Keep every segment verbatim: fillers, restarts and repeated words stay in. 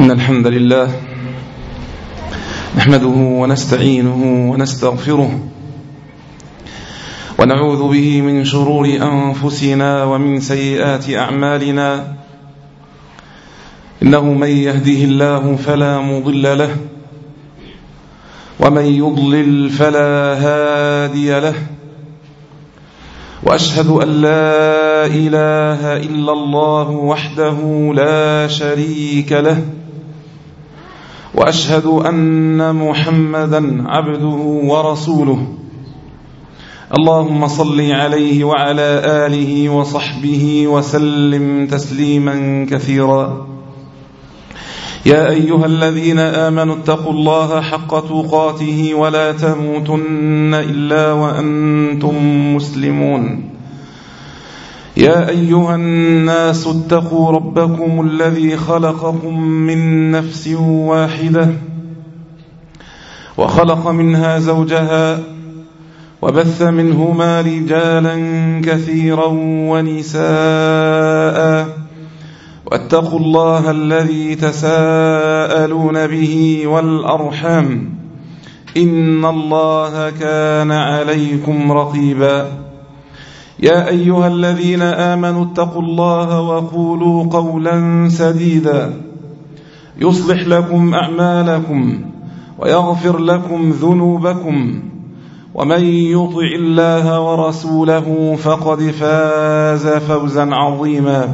إن الحمد لله نحمده ونستعينه ونستغفره ونعوذ به من شرور أنفسنا ومن سيئات أعمالنا. إنه من يهده الله فلا مضل له ومن يضلل فلا هادي له، وأشهد أن لا إله إلا الله وحده لا شريك له، وأشهد أن محمدا عبده ورسوله. اللهم صل عليه وعلى آله وصحبه وسلم تسليما كثيرا. يا أيها الذين آمنوا اتقوا الله حق تقاته ولا تموتن إلا وأنتم مسلمون. يا أيها الناس اتقوا ربكم الذي خلقكم من نفس واحدة وخلق منها زوجها وبث منهما رجالا كثيرا ونساء، واتقوا الله الذي تساءلون به والأرحام إن الله كان عليكم رقيبا. يا أيها الذين آمنوا اتقوا الله وقولوا قولا سديدا يصلح لكم أعمالكم ويغفر لكم ذنوبكم، ومن يطع الله ورسوله فقد فاز فوزا عظيما.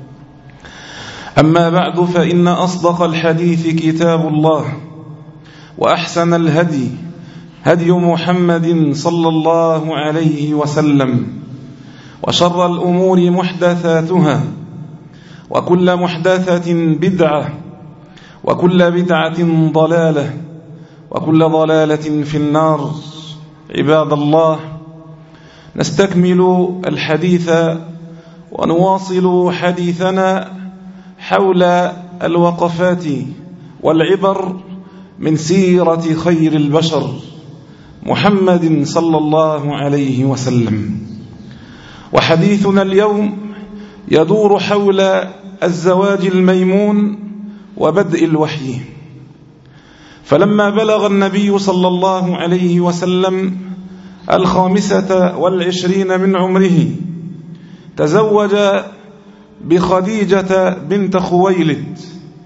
أما بعد، فإن أصدق الحديث كتاب الله، وأحسن الهدي هدي محمد صلى الله عليه وسلم، وشر الأمور محدثاتها، وكل محدثة بدعة، وكل بدعة ضلالة، وكل ضلالة في النار. عباد الله، نستكمل الحديث ونواصل حديثنا حول الوقفات والعبر من سيرة خير البشر محمد صلى الله عليه وسلم. وحديثنا اليوم يدور حول الزواج الميمون وبدء الوحي. فلما بلغ النبي صلى الله عليه وسلم الخامسة والعشرين من عمره تزوج بخديجة بنت خويلد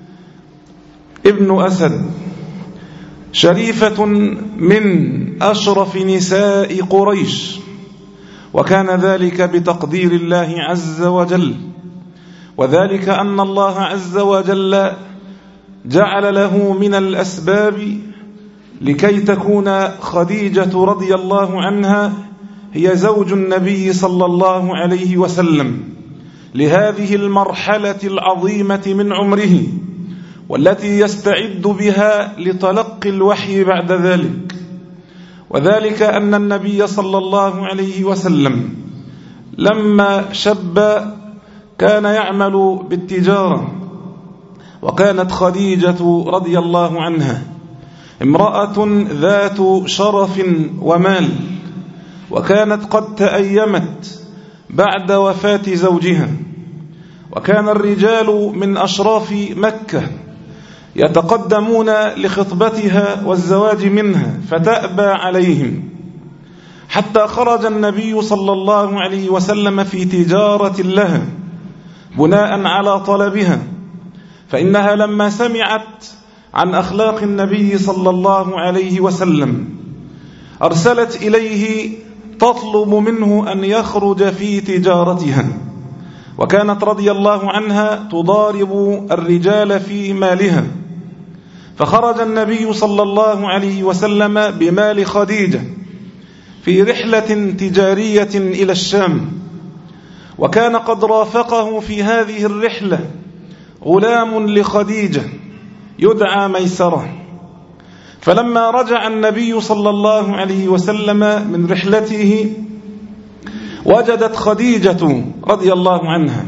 ابن أسد، شريفة من أشرف نساء قريش، وكان ذلك بتقدير الله عز وجل، وذلك أن الله عز وجل جعل له من الأسباب لكي تكون خديجة رضي الله عنها هي زوج النبي صلى الله عليه وسلم لهذه المرحلة العظيمة من عمره، والتي يستعد بها لتلقي الوحي بعد ذلك. وذلك أن النبي صلى الله عليه وسلم لما شب كان يعمل بالتجارة، وكانت خديجة رضي الله عنها امرأة ذات شرف ومال، وكانت قد تأيمت بعد وفاة زوجها، وكان الرجال من أشراف مكة يتقدمون لخطبتها والزواج منها فتأبى عليهم، حتى خرج النبي صلى الله عليه وسلم في تجارة لها بناء على طلبها، فإنها لما سمعت عن أخلاق النبي صلى الله عليه وسلم أرسلت إليه تطلب منه أن يخرج في تجارتها، وكانت رضي الله عنها تضارب الرجال في مالها. فخرج النبي صلى الله عليه وسلم بمال خديجة في رحلة تجارية إلى الشام، وكان قد رافقه في هذه الرحلة غلام لخديجة يدعى ميسرة. فلما رجع النبي صلى الله عليه وسلم من رحلته وجدت خديجة رضي الله عنها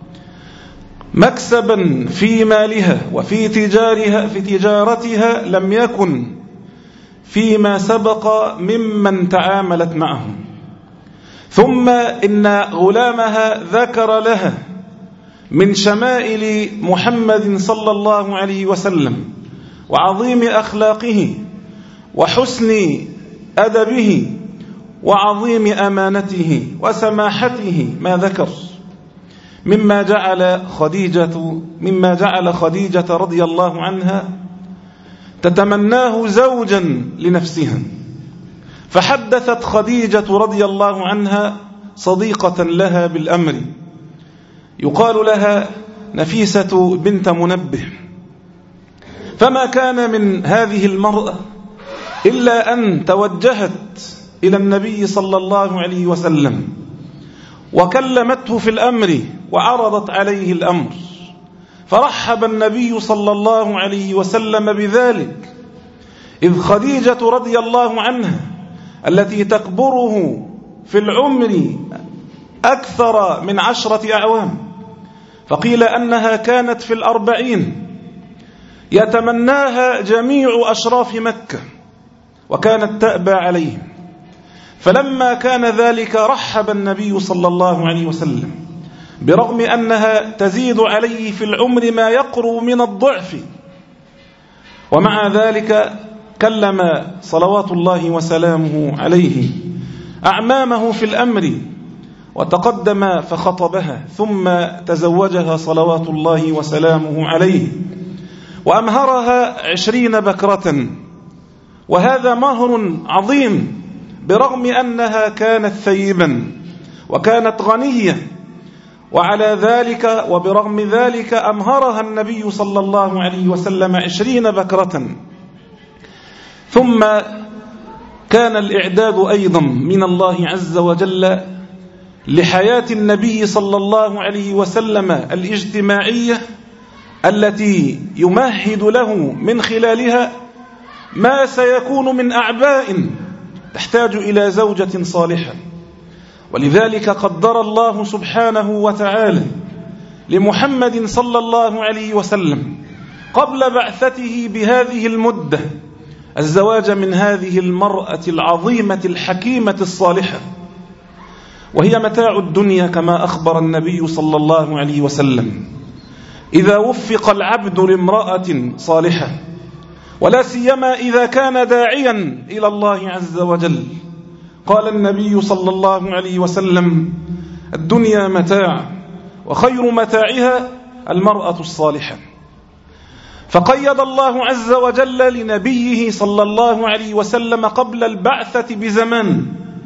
مكسبا في مالها وفي تجارها في تجارتها لم يكن فيما سبق ممن تعاملت معهم. ثم إن غلامها ذكر لها من شمائل محمد صلى الله عليه وسلم وعظيم أخلاقه وحسن أدبه وعظيم أمانته وسماحته ما ذكر مما جعل خديجة مما جعل خديجة رضي الله عنها تتمناه زوجا لنفسها، فحدثت خديجة رضي الله عنها صديقة لها بالأمر يقال لها نفيسة بنت منبه، فما كان من هذه المرأة إلا أن توجهت إلى النبي صلى الله عليه وسلم وكلمته في الأمر وعرضت عليه الأمر، فرحب النبي صلى الله عليه وسلم بذلك، إذ خديجة رضي الله عنها التي تكبره في العمر أكثر من عشرة أعوام، فقيل أنها كانت في الأربعين، يتمناها جميع أشراف مكة وكانت تأبى عليه، فلما كان ذلك رحب النبي صلى الله عليه وسلم برغم أنها تزيد عليه في العمر ما يقرب من الضعف، ومع ذلك كلم صلوات الله وسلامه عليه أعمامه في الأمر وتقدم فخطبها ثم تزوجها صلوات الله وسلامه عليه وأمهرها عشرين بكرة، وهذا مهر عظيم برغم أنها كانت ثيبا وكانت غنية، وعلى ذلك وبرغم ذلك أمهرها النبي صلى الله عليه وسلم عشرين بكرة. ثم كان الإعداد أيضا من الله عز وجل لحياة النبي صلى الله عليه وسلم الاجتماعية التي يمهد له من خلالها ما سيكون من أعباء تحتاج إلى زوجة صالحة، ولذلك قدر الله سبحانه وتعالى لمحمد صلى الله عليه وسلم قبل بعثته بهذه المدة الزواج من هذه المرأة العظيمة الحكيمة الصالحة، وهي متاع الدنيا كما أخبر النبي صلى الله عليه وسلم: إذا وفق العبد لامرأة صالحة، ولا سيما إذا كان داعيا إلى الله عز وجل. قال النبي صلى الله عليه وسلم: الدنيا متاع وخير متاعها المرأة الصالحة. فقيد الله عز وجل لنبيه صلى الله عليه وسلم قبل البعثة بزمان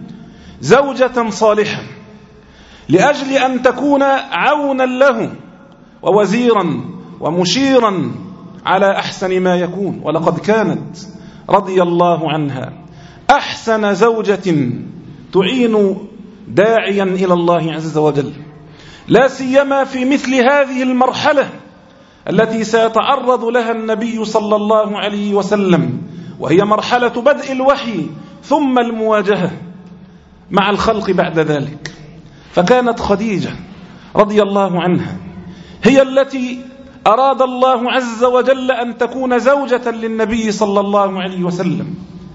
زوجة صالحة لأجل أن تكون عونا له ووزيرا ومشيرا على أحسن ما يكون، ولقد كانت رضي الله عنها أحسن زوجة تعين داعيا إلى الله عز وجل، لا سيما في مثل هذه المرحلة التي سيتعرض لها النبي صلى الله عليه وسلم، وهي مرحلة بدء الوحي ثم المواجهة مع الخلق بعد ذلك. فكانت خديجة رضي الله عنها هي التي أراد الله عز وجل أن تكون زوجة للنبي صلى الله عليه وسلم،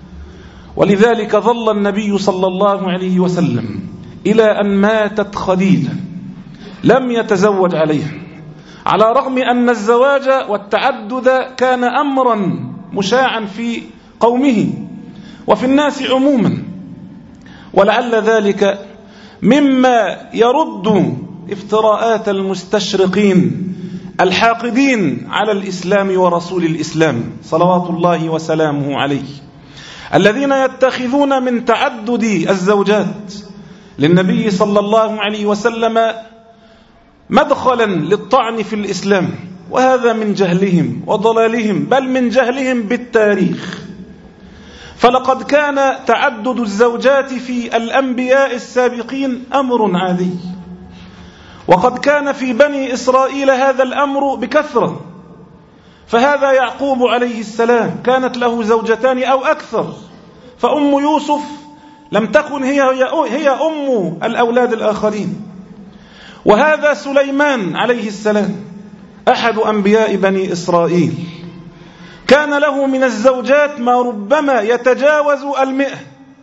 ولذلك ظل النبي صلى الله عليه وسلم إلى أن ماتت خديجة لم يتزوج عليها، على رغم أن الزواج والتعدد كان أمرا مشاعا في قومه وفي الناس عموما، ولعل ذلك مما يرد افتراءات المستشرقين الحاقدين على الإسلام ورسول الإسلام صلوات الله وسلامه عليه، الذين يتخذون من تعدد الزوجات للنبي صلى الله عليه وسلم مدخلا للطعن في الإسلام، وهذا من جهلهم وضلالهم، بل من جهلهم بالتاريخ. فلقد كان تعدد الزوجات في الأنبياء السابقين أمر عادي، وقد كان في بني إسرائيل هذا الأمر بكثرة، فهذا يعقوب عليه السلام كانت له زوجتان أو أكثر، فأم يوسف لم تكن هي هي أم الأولاد الآخرين، وهذا سليمان عليه السلام أحد أنبياء بني إسرائيل كان له من الزوجات ما ربما يتجاوز المئة،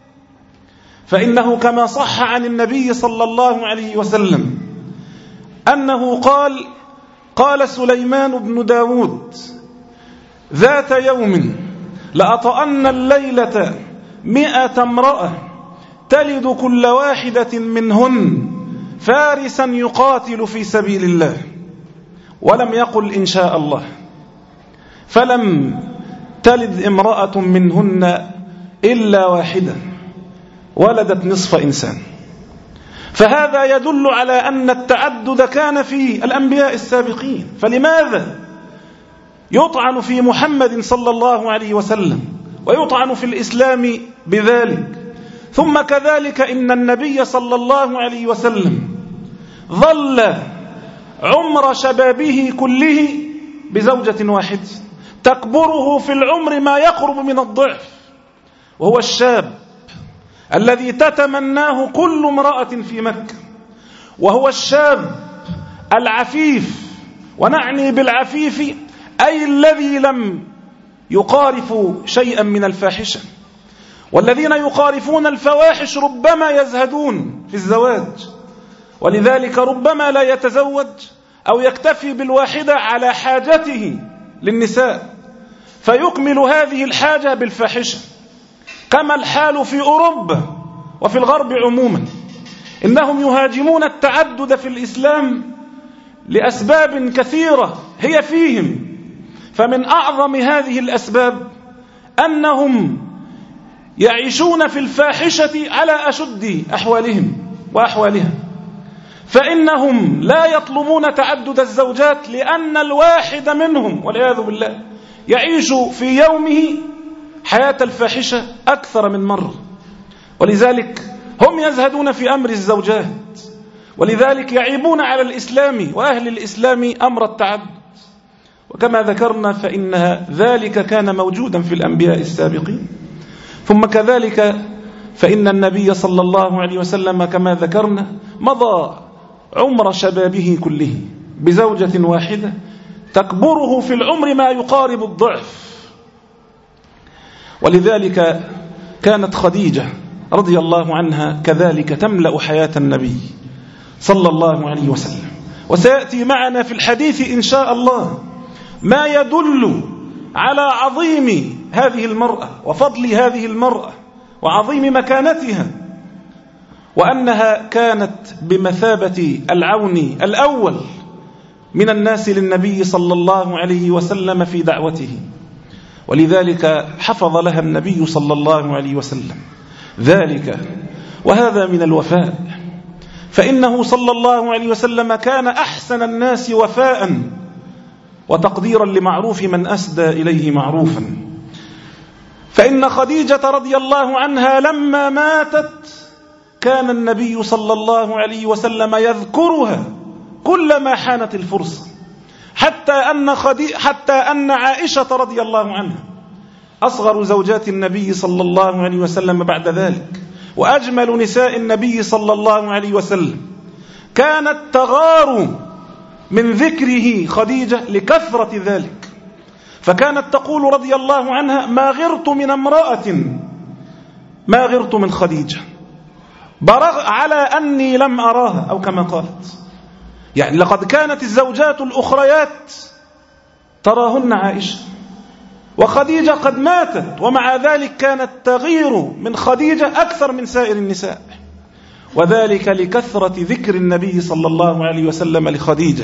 فإنه كما صح عن النبي صلى الله عليه وسلم أنه قال: قال سليمان بن داود ذات يوم لأطأن الليلة مئة امرأة تلد كل واحدة منهن فارسا يقاتل في سبيل الله، ولم يقل إن شاء الله، فلم تلد امرأة منهن إلا واحدة، ولدت نصف إنسان. فهذا يدل على أن التعدد كان في الأنبياء السابقين، فلماذا يطعن في محمد صلى الله عليه وسلم ويطعن في الإسلام بذلك؟ ثم كذلك إن النبي صلى الله عليه وسلم ظل عمر شبابه كله بزوجة واحدة تكبره في العمر ما يقرب من الضعف، وهو الشاب الذي تتمناه كل امرأة في مكة، وهو الشاب العفيف، ونعني بالعفيف أي الذي لم يقارف شيئا من الفاحشة. والذين يقارفون الفواحش ربما يزهدون في الزواج، ولذلك ربما لا يتزوج أو يكتفي بالواحدة على حاجته للنساء، فيكمل هذه الحاجة بالفاحشة، كما الحال في أوروبا وفي الغرب عموما. إنهم يهاجمون التعدد في الإسلام لأسباب كثيرة هي فيهم، فمن أعظم هذه الأسباب أنهم يعيشون في الفاحشة على أشد أحوالهم وأحوالها، فإنهم لا يطلبون تعدد الزوجات لأن الواحد منهم والعياذ بالله يعيش في يومه حياة الفاحشة أكثر من مرة، ولذلك هم يزهدون في أمر الزوجات، ولذلك يعيبون على الإسلام وأهل الإسلام أمر التعدد. وكما ذكرنا فإن ذلك كان موجودا في الأنبياء السابقين. ثم كذلك فإن النبي صلى الله عليه وسلم كما ذكرنا مضى عمر شبابه كله بزوجة واحدة تكبره في العمر ما يقارب الضعف. ولذلك كانت خديجة رضي الله عنها كذلك تملأ حياة النبي صلى الله عليه وسلم. وسيأتي معنا في الحديث إن شاء الله ما يدل على عظيم هذه المرأة وفضل هذه المرأة وعظيم مكانتها، وأنها كانت بمثابة العون الأول من الناس للنبي صلى الله عليه وسلم في دعوته، ولذلك حفظ لها النبي صلى الله عليه وسلم ذلك. وهذا من الوفاء، فإنه صلى الله عليه وسلم كان أحسن الناس وفاء وتقديرا لمعروف من أسدى إليه معروفا. فإن خديجة رضي الله عنها لما ماتت كان النبي صلى الله عليه وسلم يذكرها كلما حانت الفرصة، حتى أن, حتى أن عائشة رضي الله عنها أصغر زوجات النبي صلى الله عليه وسلم بعد ذلك وأجمل نساء النبي صلى الله عليه وسلم كانت تغار من ذكره خديجة لكثرة ذلك، فكانت تقول رضي الله عنها ما غرت من امرأة ما غرت من خديجة برغ على أني لم أراها، أو كما قالت، يعني لقد كانت الزوجات الأخريات تراهن عائشة وخديجة قد ماتت، ومع ذلك كانت تغير من خديجة أكثر من سائر النساء، وذلك لكثرة ذكر النبي صلى الله عليه وسلم لخديجة.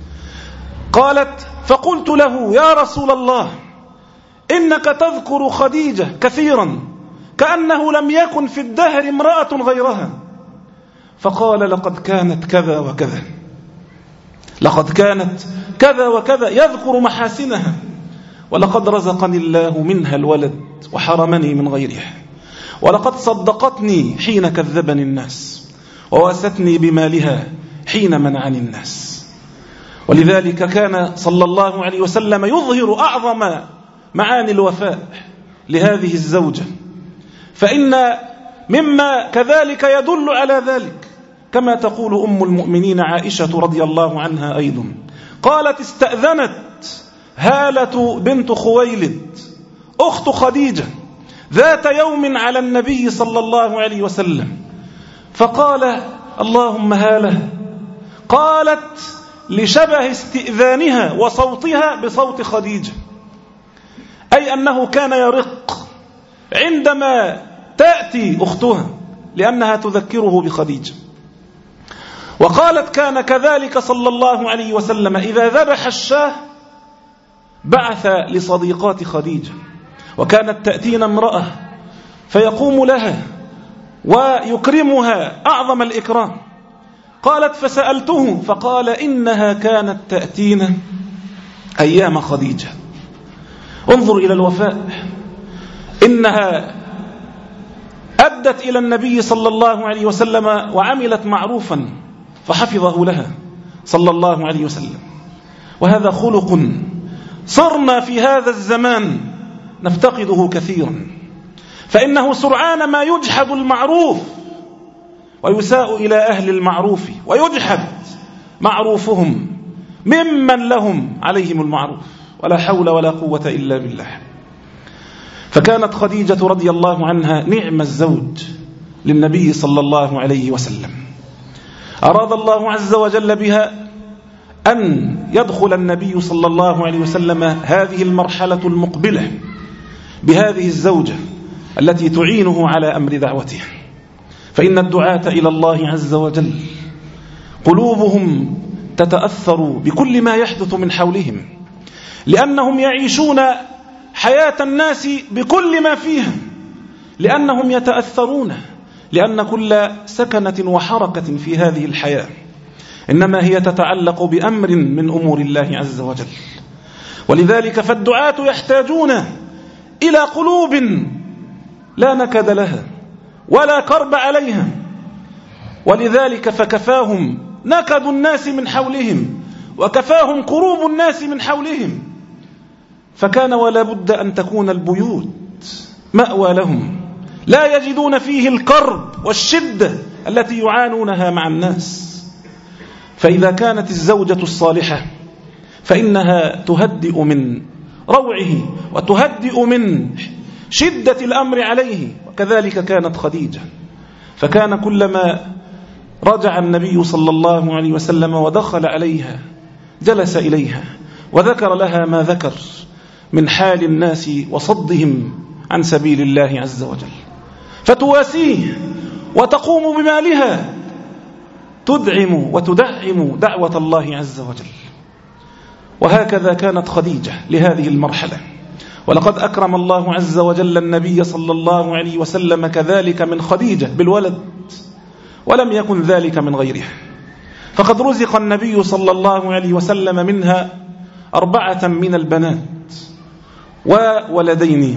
قالت فقلت له يا رسول الله إنك تذكر خديجة كثيرا كأنه لم يكن في الدهر امرأة غيرها، فقال لقد كانت كذا وكذا، لقد كانت كذا وكذا، يذكر محاسنها، ولقد رزقني الله منها الولد وحرمني من غيرها، ولقد صدقتني حين كذبني الناس وواستني بمالها حين منعني الناس. ولذلك كان صلى الله عليه وسلم يظهر أعظم معاني الوفاء لهذه الزوجة. فإن مما كذلك يدل على ذلك كما تقول أم المؤمنين عائشة رضي الله عنها أيضا، قالت استأذنت هالة بنت خويلد أخت خديجة ذات يوم على النبي صلى الله عليه وسلم، فقال اللهم هاله، قالت لشبه استئذانها وصوتها بصوت خديجة، أي أنه كان يرق عندما تأتي أختها لأنها تذكره بخديجة. وقالت كان كذلك صلى الله عليه وسلم إذا ذبح الشاه بعث لصديقات خديجة، وكانت تأتينا امرأة فيقوم لها ويكرمها أعظم الإكرام. قالت فسألته فقال إنها كانت تأتينا أيام خديجة. انظر إلى الوفاء، إنها أدت إلى النبي صلى الله عليه وسلم وعملت معروفا فحفظه لها صلى الله عليه وسلم. وهذا خلق صرنا في هذا الزمان نفتقده كثيرا، فإنه سرعان ما يجحد المعروف ويساء إلى أهل المعروف ويجحد معروفهم ممن لهم عليهم المعروف، ولا حول ولا قوة إلا بالله. فكانت خديجة رضي الله عنها نعم الزوج للنبي صلى الله عليه وسلم. أراد الله عز وجل بها أن يدخل النبي صلى الله عليه وسلم هذه المرحلة المقبلة بهذه الزوجة التي تعينه على أمر دعوته. فإن الدعاة إلى الله عز وجل قلوبهم تتأثر بكل ما يحدث من حولهم، لأنهم يعيشون حياة الناس بكل ما فيها، لأنهم يتأثرون، لأن كل سكنة وحركة في هذه الحياة إنما هي تتعلق بأمر من أمور الله عز وجل. ولذلك فالدعاة يحتاجون إلى قلوب لا نكد لها ولا كرب عليها، ولذلك فكفاهم نكد الناس من حولهم وكفاهم كروب الناس من حولهم، فكان ولا بد أن تكون البيوت مأوى لهم لا يجدون فيه الكرب والشدة التي يعانونها مع الناس. فإذا كانت الزوجة الصالحة فإنها تهدئ من روعه وتهدئ من شدة الأمر عليه، وكذلك كانت خديجة. فكان كلما رجع النبي صلى الله عليه وسلم ودخل عليها جلس إليها وذكر لها ما ذكر من حال الناس وصدهم عن سبيل الله عز وجل، فتواسيه وتقوم بمالها تدعم وتدعم دعوة الله عز وجل. وهكذا كانت خديجة لهذه المرحلة. ولقد أكرم الله عز وجل النبي صلى الله عليه وسلم كذلك من خديجة بالولد، ولم يكن ذلك من غيرها، فقد رزق النبي صلى الله عليه وسلم منها أربعة من البنات وولدين.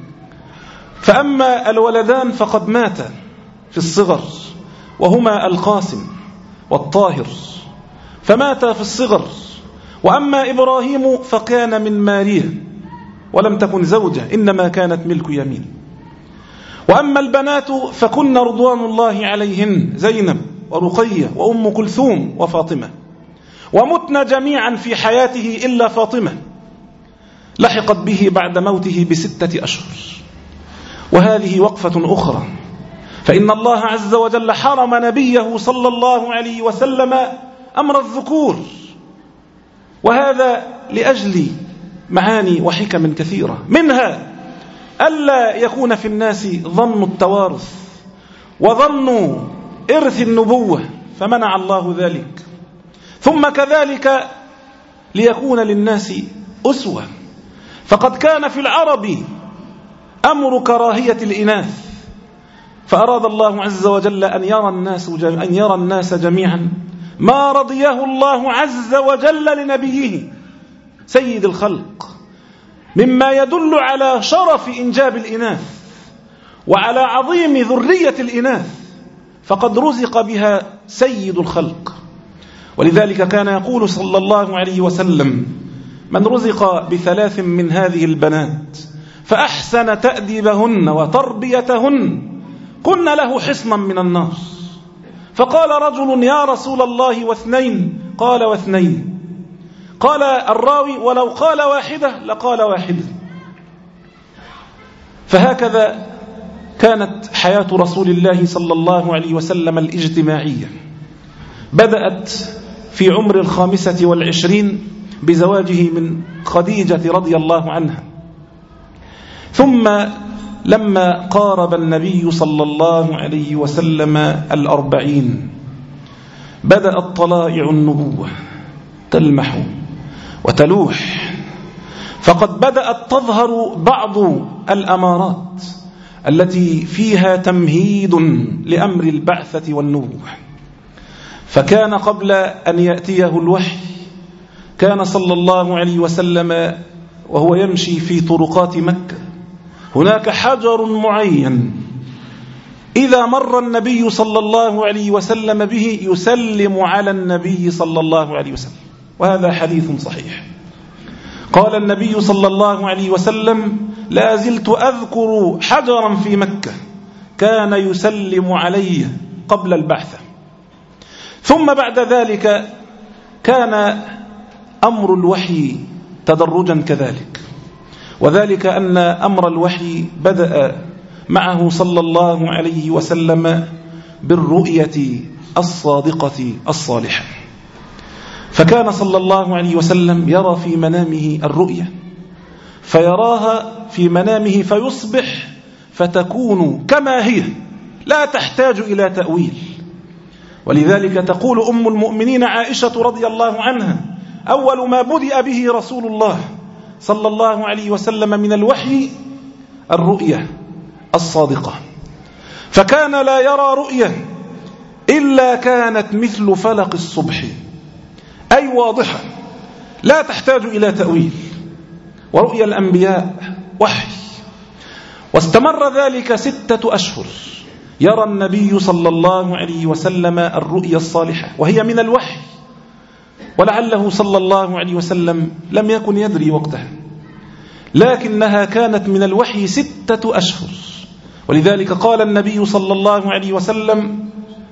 فأما الولدان فقد ماتا في الصغر، وهما القاسم والطاهر، فماتا في الصغر. وأما إبراهيم فكان من ماريا ولم تكن زوجة، إنما كانت ملك يمين. وأما البنات فكن رضوان الله عليهن زينب ورقية وأم كلثوم وفاطمة، ومتن جميعا في حياته إلا فاطمة لحقت به بعد موته بستة أشهر. وهذه وقفة أخرى، فإن الله عز وجل حرم نبيه صلى الله عليه وسلم أمر الذكور، وهذا لأجل معاني وحكم كثيرة، منها ألا يكون في الناس ظن التوارث وظن إرث النبوة، فمنع الله ذلك. ثم كذلك ليكون للناس أسوة، فقد كان في العرب أمر كراهية الإناث، فأراد الله عز وجل أن يرى الناس أن يرى الناس جميعا ما رضيه الله عز وجل لنبيه سيد الخلق، مما يدل على شرف إنجاب الإناث وعلى عظيم ذرية الإناث، فقد رزق بها سيد الخلق. ولذلك كان يقول صلى الله عليه وسلم: من رزق بثلاث من هذه البنات فأحسن تأديبهن وتربيتهن كن له حصنا من النار. فقال رجل: يا رسول الله واثنين؟ قال: واثنين. قال الراوي: ولو قال واحدة لقال واحدة. فهكذا كانت حياة رسول الله صلى الله عليه وسلم الاجتماعية، بدأت في عمر الخامسة والعشرين بزواجه من خديجة رضي الله عنها. ثم لما قارب النبي صلى الله عليه وسلم الأربعين بدأت طلائع النبوة تلمح وتلوح، فقد بدأت تظهر بعض الأمارات التي فيها تمهيد لأمر البعثة والنبوة. فكان قبل أن يأتيه الوحي كان صلى الله عليه وسلم وهو يمشي في طرقات مكة هناك حجر معين إذا مر النبي صلى الله عليه وسلم به يسلم على النبي صلى الله عليه وسلم، وهذا حديث صحيح. قال النبي صلى الله عليه وسلم: لا زلت أذكر حجرا في مكة كان يسلم علي قبل البعثة. ثم بعد ذلك كان أمر الوحي تدرجا كذلك، وذلك أن أمر الوحي بدأ معه صلى الله عليه وسلم بالرؤية الصادقة الصالحة. فكان صلى الله عليه وسلم يرى في منامه الرؤية، فيراها في منامه فيصبح فتكون كما هي لا تحتاج إلى تأويل. ولذلك تقول أم المؤمنين عائشة رضي الله عنها: أول ما بدأ به رسول الله صلى الله عليه وسلم من الوحي الرؤية الصادقة، فكان لا يرى رؤية إلا كانت مثل فلق الصبح، أي واضحة لا تحتاج إلى تأويل. ورؤيا الأنبياء وحي، واستمر ذلك ستة أشهر يرى النبي صلى الله عليه وسلم الرؤيا الصالحة وهي من الوحي، ولعله صلى الله عليه وسلم لم يكن يدري وقتها، لكنها كانت من الوحي ستة أشهر. ولذلك قال النبي صلى الله عليه وسلم: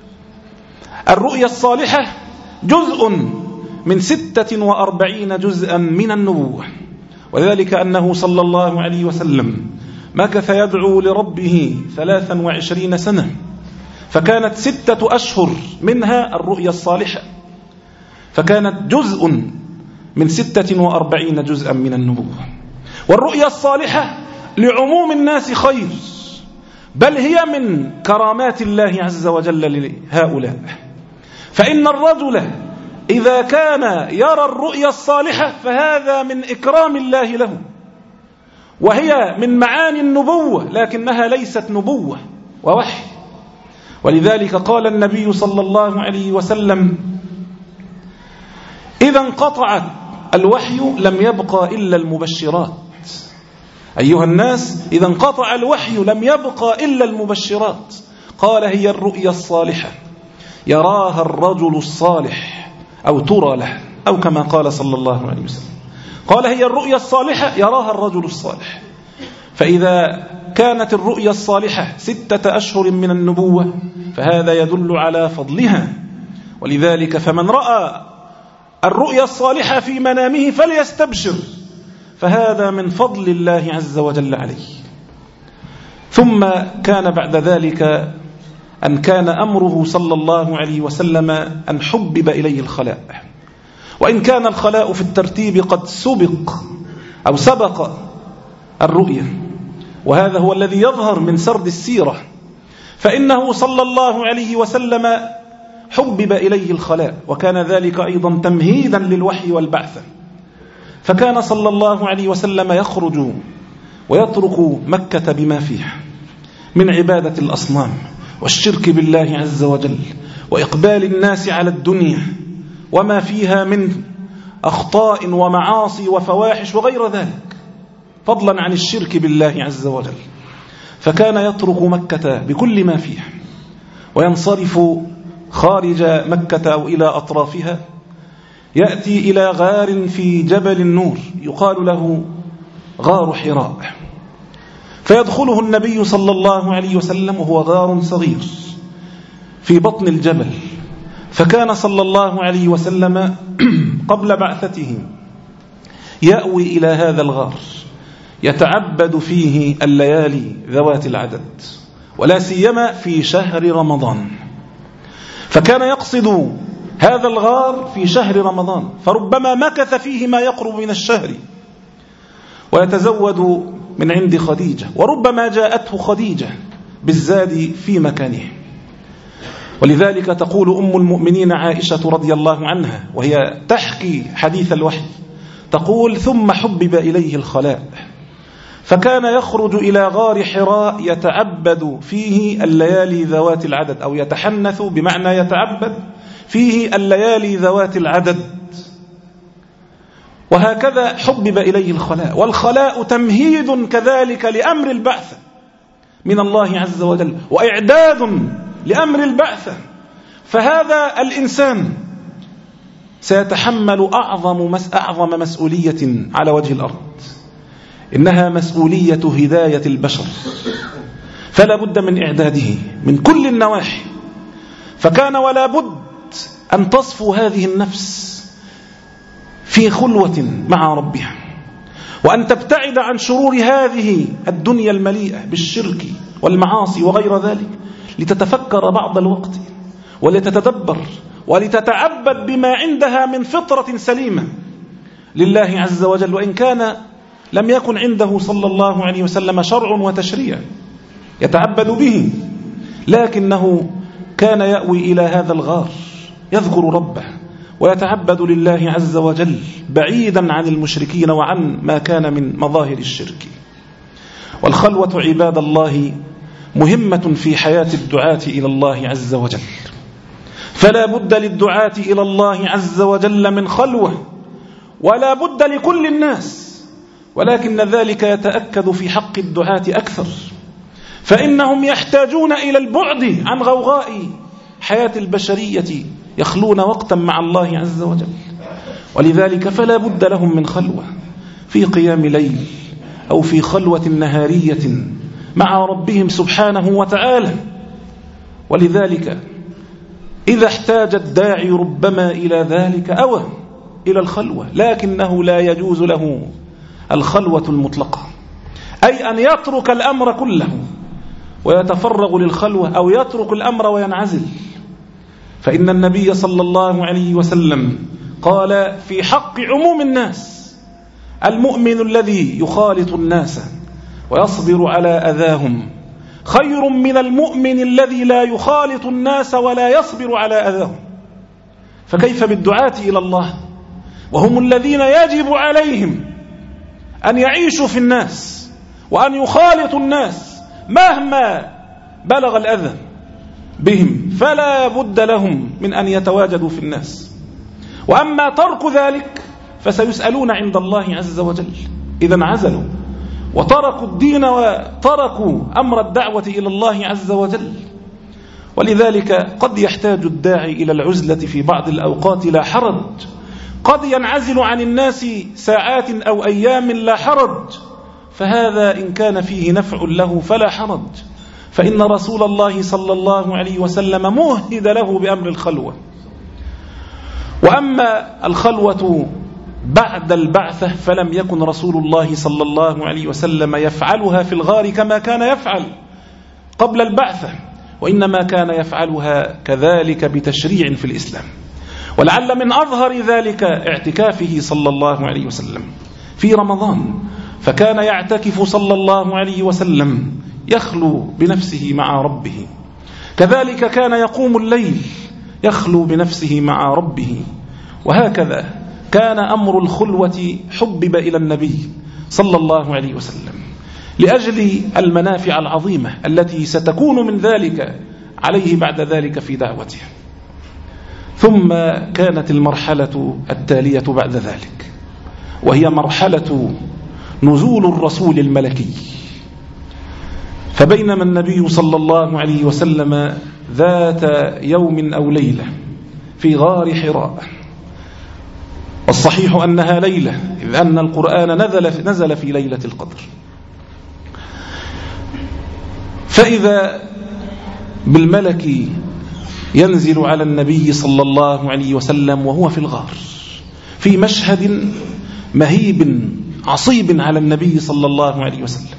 الرؤيا الصالحة جزء من ستة وأربعين جزءا من النبوة. وذلك أنه صلى الله عليه وسلم مكث يدعو لربه ثلاثا وعشرين سنة، فكانت ستة أشهر منها الرؤيا الصالحة، فكانت جزء من ستة وأربعين جزءا من النبوة. والرؤيا الصالحة لعموم الناس خير، بل هي من كرامات الله عز وجل لهؤلاء. فإن الرجل إذا كان يرى الرؤيا الصالحة فهذا من إكرام الله له، وهي من معاني النبوة، لكنها ليست نبوة ووحي. ولذلك قال النبي صلى الله عليه وسلم: إذا انقطع الوحي لم يبقى إلا المبشرات. أيها الناس، إذا انقطع الوحي لم يبقى إلا المبشرات. قال: هي الرؤيا الصالحة يراها الرجل الصالح أو ترى له، أو كما قال صلى الله عليه وسلم. قال: هي الرؤيا الصالحة يراها الرجل الصالح. فإذا كانت الرؤيا الصالحة ستة أشهر من النبوة فهذا يدل على فضلها. ولذلك فمن رأى الرؤيا الصالحة في منامه فليستبشر، فهذا من فضل الله عز وجل عليه. ثم كان بعد ذلك أن كان أمره صلى الله عليه وسلم أن حبب إليه الخلاء، وإن كان الخلاء في الترتيب قد سبق أو سبق الرؤيا، وهذا هو الذي يظهر من سرد السيرة. فإنه صلى الله عليه وسلم حبب إليه الخلاء، وكان ذلك أيضا تمهيدا للوحي والبعثة. فكان صلى الله عليه وسلم يخرج ويترك مكة بما فيها من عبادة الأصنام والشرك بالله عز وجل وإقبال الناس على الدنيا وما فيها من أخطاء ومعاصي وفواحش وغير ذلك، فضلا عن الشرك بالله عز وجل. فكان يترك مكة بكل ما فيها وينصرف خارج مكة أو إلى أطرافها، يأتي إلى غار في جبل النور يقال له غار حراء، فيدخله النبي صلى الله عليه وسلم وهو غار صغير في بطن الجبل. فكان صلى الله عليه وسلم قبل بعثته يأوي إلى هذا الغار يتعبد فيه الليالي ذوات العدد، ولا سيما في شهر رمضان. فكان يقصد هذا الغار في شهر رمضان، فربما مكث فيه ما يقرب من الشهر ويتزود من عند خديجة، وربما جاءته خديجة بالزاد في مكانه. ولذلك تقول أم المؤمنين عائشة رضي الله عنها وهي تحكي حديث الوحي، تقول: ثم حبب إليه الخلاء، فكان يخرج إلى غار حراء يتعبد فيه الليالي ذوات العدد، أو يتحنث بمعنى يتعبد فيه الليالي ذوات العدد. وهكذا حبب إليه الخلاء، والخلاء تمهيد كذلك لأمر البعث من الله عز وجل، وإعداد لأمر البعث. فهذا الإنسان سيتحمل أعظم أعظم مسؤولية على وجه الأرض، إنها مسؤولية هداية البشر، فلا بد من إعداده من كل النواحي. فكان ولا بد أن تصفو هذه النفس في خلوة مع ربها، وأن تبتعد عن شرور هذه الدنيا المليئة بالشرك والمعاصي وغير ذلك، لتتفكر بعض الوقت ولتتدبر ولتتعبد بما عندها من فطرة سليمة لله عز وجل. وإن كان لم يكن عنده صلى الله عليه وسلم شرع وتشريع يتعبد به، لكنه كان يأوي إلى هذا الغار يذكر ربه ويتعبد لله عز وجل بعيدا عن المشركين وعن ما كان من مظاهر الشرك. والخلوة عباد الله مهمة في حياة الدعاة إلى الله عز وجل، فلا بد للدعاة إلى الله عز وجل من خلوة، ولا بد لكل الناس، ولكن ذلك يتأكد في حق الدعاة أكثر، فإنهم يحتاجون إلى البعد عن غوغاء حياة البشرية، يخلون وقتا مع الله عز وجل. ولذلك فلا بد لهم من خلوة في قيام ليل أو في خلوة نهارية مع ربهم سبحانه وتعالى. ولذلك إذا احتاج الداعي ربما إلى ذلك أوى إلى الخلوة، لكنه لا يجوز له الخلوة المطلقة، أي أن يترك الأمر كله ويتفرغ للخلوة، أو يترك الأمر وينعزل. فإن النبي صلى الله عليه وسلم قال في حق عموم الناس: المؤمن الذي يخالط الناس ويصبر على أذاهم خير من المؤمن الذي لا يخالط الناس ولا يصبر على أذاهم. فكيف بالدعاة إلى الله وهم الذين يجب عليهم أن يعيشوا في الناس وأن يخالطوا الناس مهما بلغ الأذى بهم، فلا بد لهم من أن يتواجدوا في الناس. وأما ترك ذلك فسيسألون عند الله عز وجل إذا انعزلوا وتركوا الدين وتركوا أمر الدعوة إلى الله عز وجل. ولذلك قد يحتاج الداعي إلى العزلة في بعض الأوقات، لا حرج، قد ينعزل عن الناس ساعات أو أيام، لا حرج، فهذا إن كان فيه نفع له فلا حرج، فإن رسول الله صلى الله عليه وسلم مهد له بأمر الخلوة. وأما الخلوة بعد البعثة فلم يكن رسول الله صلى الله عليه وسلم يفعلها في الغار كما كان يفعل قبل البعثة، وإنما كان يفعلها كذلك بتشريع في الإسلام. ولعل من أظهر ذلك اعتكافه صلى الله عليه وسلم في رمضان، فكان يعتكف صلى الله عليه وسلم يخلو بنفسه مع ربه، كذلك كان يقوم الليل يخلو بنفسه مع ربه. وهكذا كان أمر الخلوة حبب إلى النبي صلى الله عليه وسلم لأجل المنافع العظيمة التي ستكون من ذلك عليه بعد ذلك في دعوته. ثم كانت المرحلة التالية بعد ذلك، وهي مرحلة نزول الرسول الملكي. فبينما النبي صلى الله عليه وسلم ذات يوم أو ليلة في غار حراء، والصحيح أنها ليلة إذ أن القرآن نزل, نزل في ليلة القدر، فإذا بالملك ينزل على النبي صلى الله عليه وسلم وهو في الغار في مشهد مهيب عصيب على النبي صلى الله عليه وسلم،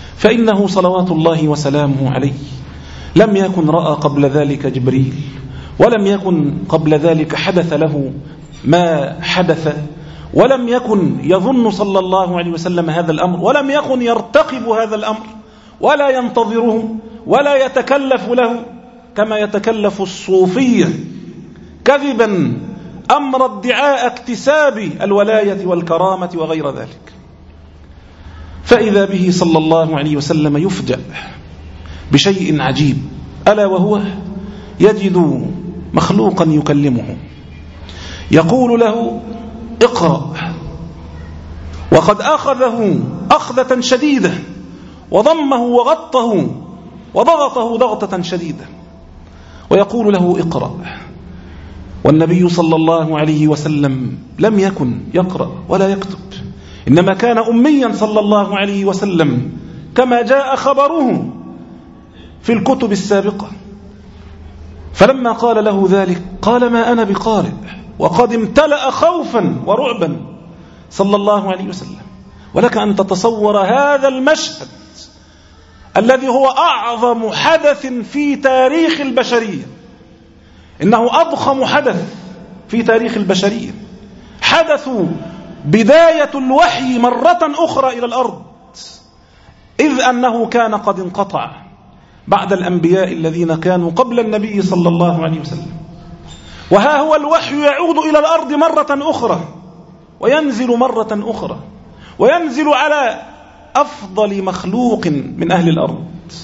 فإنه صلوات الله وسلامه عليه لم يكن رأى قبل ذلك جبريل ولم يكن قبل ذلك حدث له ما حدث، ولم يكن يظن صلى الله عليه وسلم هذا الأمر، ولم يكن يرتقب هذا الأمر ولا ينتظره ولا يتكلف له كما يتكلف الصوفية كذبا أمر ادعاء اكتساب الولاية والكرامة وغير ذلك. فإذا به صلى الله عليه وسلم يفجأ بشيء عجيب، ألا وهو يجد مخلوقا يكلمه يقول له اقرأ، وقد أخذه أخذة شديدة وضمه وغطه وضغطه ضغطة شديدة ويقول له اقرأ. والنبي صلى الله عليه وسلم لم يكن يقرأ ولا يكتب، إنما كان أميا صلى الله عليه وسلم كما جاء خبره في الكتب السابقة. فلما قال له ذلك قال ما أنا بقارئ، وقد امتلأ خوفا ورعبا صلى الله عليه وسلم. ولك أن تتصور هذا المشهد الذي هو أعظم حدث في تاريخ البشرية، إنه أضخم حدث في تاريخ البشرية، حدث بداية الوحي مرة أخرى إلى الأرض، إذ أنه كان قد انقطع بعد الأنبياء الذين كانوا قبل النبي صلى الله عليه وسلم. وها هو الوحي يعود إلى الأرض مرة أخرى وينزل مرة أخرى، وينزل على أفضل مخلوق من أهل الأرض.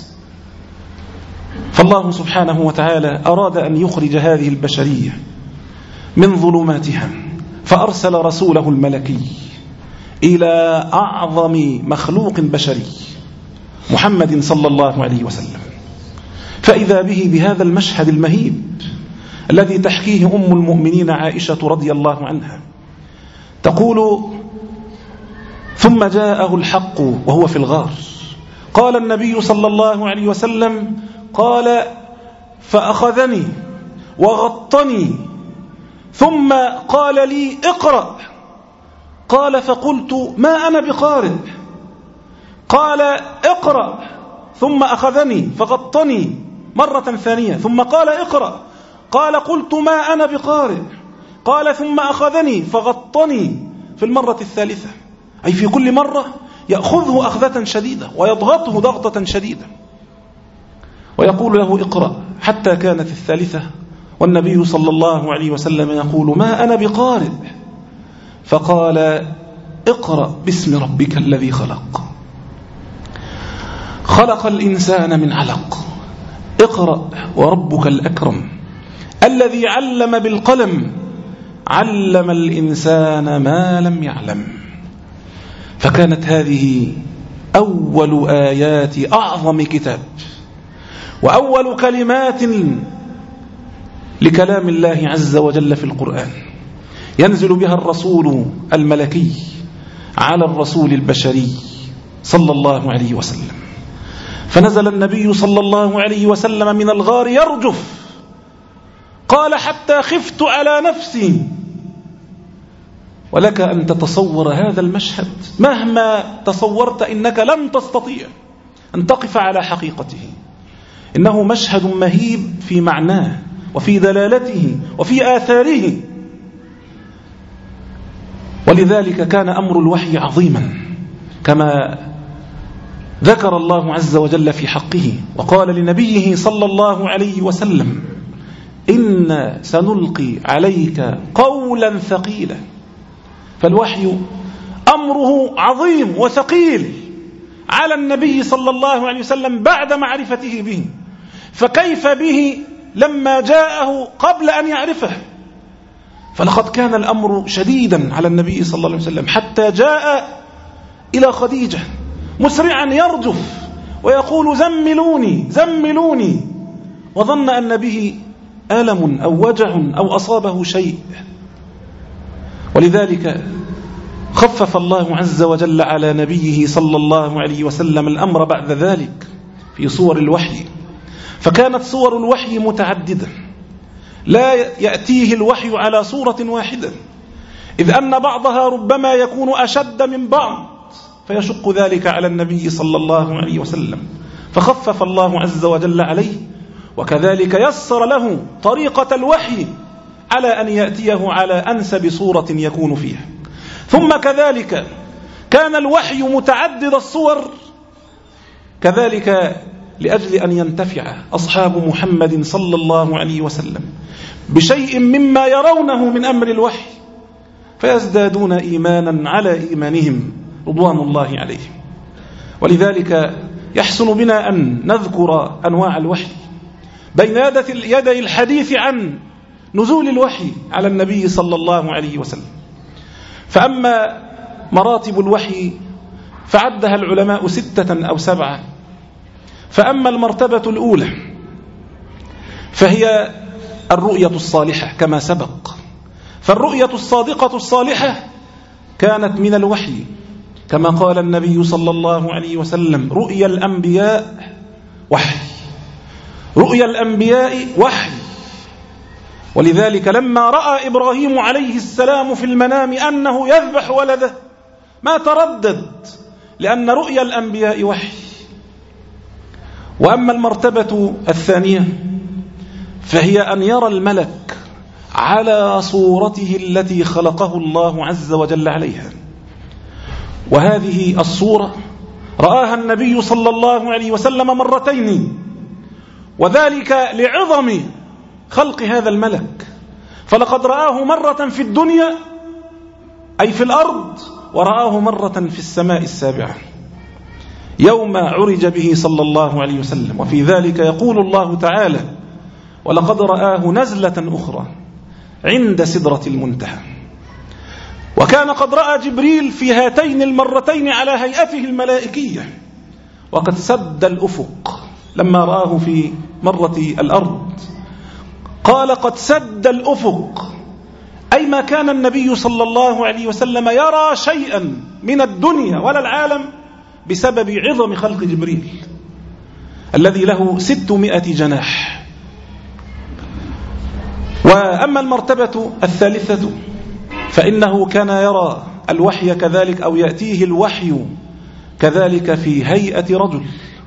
فالله سبحانه وتعالى أراد أن يخرج هذه البشرية من ظلماتها، فأرسل رسوله الملكي إلى أعظم مخلوق بشري محمد صلى الله عليه وسلم. فإذا به بهذا المشهد المهيب الذي تحكيه أم المؤمنين عائشة رضي الله عنها، تقول ثم جاءه الحق وهو في الغار، قال النبي صلى الله عليه وسلم قال فأخذني وغطني ثم قال لي اقرأ، قال فقلت ما أنا بقارئ، قال اقرأ، ثم أخذني فغطني مرة ثانية ثم قال اقرأ، قال قلت ما أنا بقارئ، قال ثم أخذني فغطني في المرة الثالثة، أي في كل مرة يأخذه أخذة شديدة ويضغطه ضغطة شديدة ويقول له اقرأ، حتى كانت الثالثة والنبي صلى الله عليه وسلم يقول ما أنا بقارئ، فقال اقرأ باسم ربك الذي خلق، خلق الإنسان من علق، اقرأ وربك الأكرم الذي علم بالقلم، علم الإنسان ما لم يعلم. فكانت هذه أول آيات أعظم كتاب وأول كلمات لكلام الله عز وجل في القرآن، ينزل بها الرسول الملكي على الرسول البشري صلى الله عليه وسلم. فنزل النبي صلى الله عليه وسلم من الغار يرجف، قال حتى خفت على نفسي. ولك أن تتصور هذا المشهد مهما تصورت إنك لن تستطيع أن تقف على حقيقته، إنه مشهد مهيب في معناه وفي دلالته وفي آثاره. ولذلك كان أمر الوحي عظيما كما ذكر الله عز وجل في حقه، وقال لنبيه صلى الله عليه وسلم إن سنلقي عليك قولا ثقيلا. فالوحي أمره عظيم وثقيل على النبي صلى الله عليه وسلم بعد معرفته به، فكيف به لما جاءه قبل أن يعرفه؟ فلقد كان الأمر شديدا على النبي صلى الله عليه وسلم حتى جاء إلى خديجة مسرعا يرجف ويقول زملوني زملوني، وظن أن به ألم أو وجع أو أصابه شيء. ولذلك خفف الله عز وجل على نبيه صلى الله عليه وسلم الأمر بعد ذلك في صور الوحي، فكانت صور الوحي متعددة، لا يأتيه الوحي على صورة واحدة، إذ أن بعضها ربما يكون أشد من بعض فيشق ذلك على النبي صلى الله عليه وسلم، فخفف الله عز وجل عليه وكذلك يسر له طريقة الوحي على أن يأتيه على أنسب صورة يكون فيها. ثم كذلك كان الوحي متعدد الصور كذلك لأجل أن ينتفع أصحاب محمد صلى الله عليه وسلم بشيء مما يرونه من أمر الوحي فيزدادون إيمانا على إيمانهم رضوان الله عليهم. ولذلك يحسن بنا أن نذكر أنواع الوحي بين يدي الحديث عن نزول الوحي على النبي صلى الله عليه وسلم. فأما مراتب الوحي فعدها العلماء ستة أو سبعة. فأما المرتبة الأولى فهي الرؤية الصالحة كما سبق، فالرؤية الصادقة الصالحة كانت من الوحي كما قال النبي صلى الله عليه وسلم: رؤيا الأنبياء وحي، رؤيا الأنبياء وحي. ولذلك لما رأى إبراهيم عليه السلام في المنام أنه يذبح ولده ما تردد، لأن رؤيا الأنبياء وحي. وأما المرتبة الثانية فهي أن يرى الملك على صورته التي خلقه الله عز وجل عليها، وهذه الصورة رآها النبي صلى الله عليه وسلم مرتين، وذلك لعظم خلق هذا الملك، فلقد رآه مرة في الدنيا أي في الأرض، ورآه مرة في السماء السابعة يوم عرج به صلى الله عليه وسلم. وفي ذلك يقول الله تعالى: ولقد رآه نزلة أخرى عند سدرة المنتهى. وكان قد رأى جبريل في هاتين المرتين على هيئته الملائكية، وقد سد الأفق لما رآه في مرة الأرض قال: قد سد الأفق، أي ما كان النبي صلى الله عليه وسلم يرى شيئا من الدنيا ولا العالم بسبب عظم خلق جبريل الذي له ستمائة جناح. وأما المرتبة الثالثة فإنه كان يرى الوحي كذلك، أو يأتيه الوحي كذلك في هيئة رجل،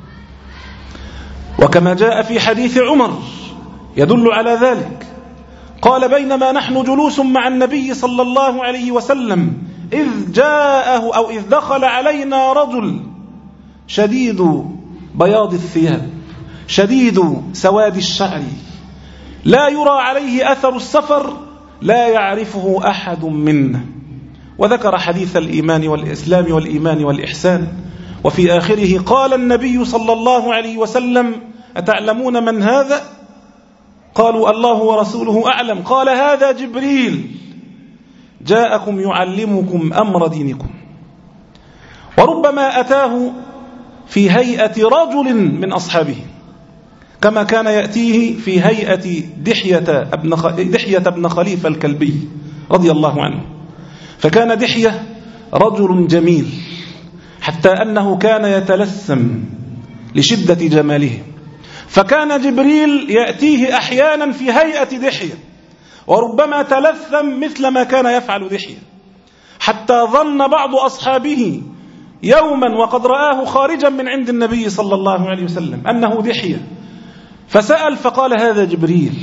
وكما جاء في حديث عمر يدل على ذلك. قال: بينما نحن جلوس مع النبي صلى الله عليه وسلم إذ جاءه أو إذ دخل علينا رجل شديد بياض الثياب شديد سواد الشعر لا يرى عليه أثر السفر لا يعرفه أحد منا. وذكر حديث الإيمان والإسلام والإيمان والإحسان، وفي آخره قال النبي صلى الله عليه وسلم: أتعلمون من هذا؟ قالوا: الله ورسوله أعلم. قال: هذا جبريل جاءكم يعلمكم أمر دينكم. وربما أتاه في هيئة رجل من أصحابه، كما كان يأتيه في هيئة دحية ابن دحية ابن خليفة الكلبي رضي الله عنه. فكان دحية رجل جميل حتى أنه كان يتلثم لشدة جماله، فكان جبريل يأتيه أحيانا في هيئة دحية، وربما تلثم مثل ما كان يفعل دحية، حتى ظن بعض أصحابه يوما وقد رآه خارجا من عند النبي صلى الله عليه وسلم أنه دحية، فسأل فقال: هذا جبريل.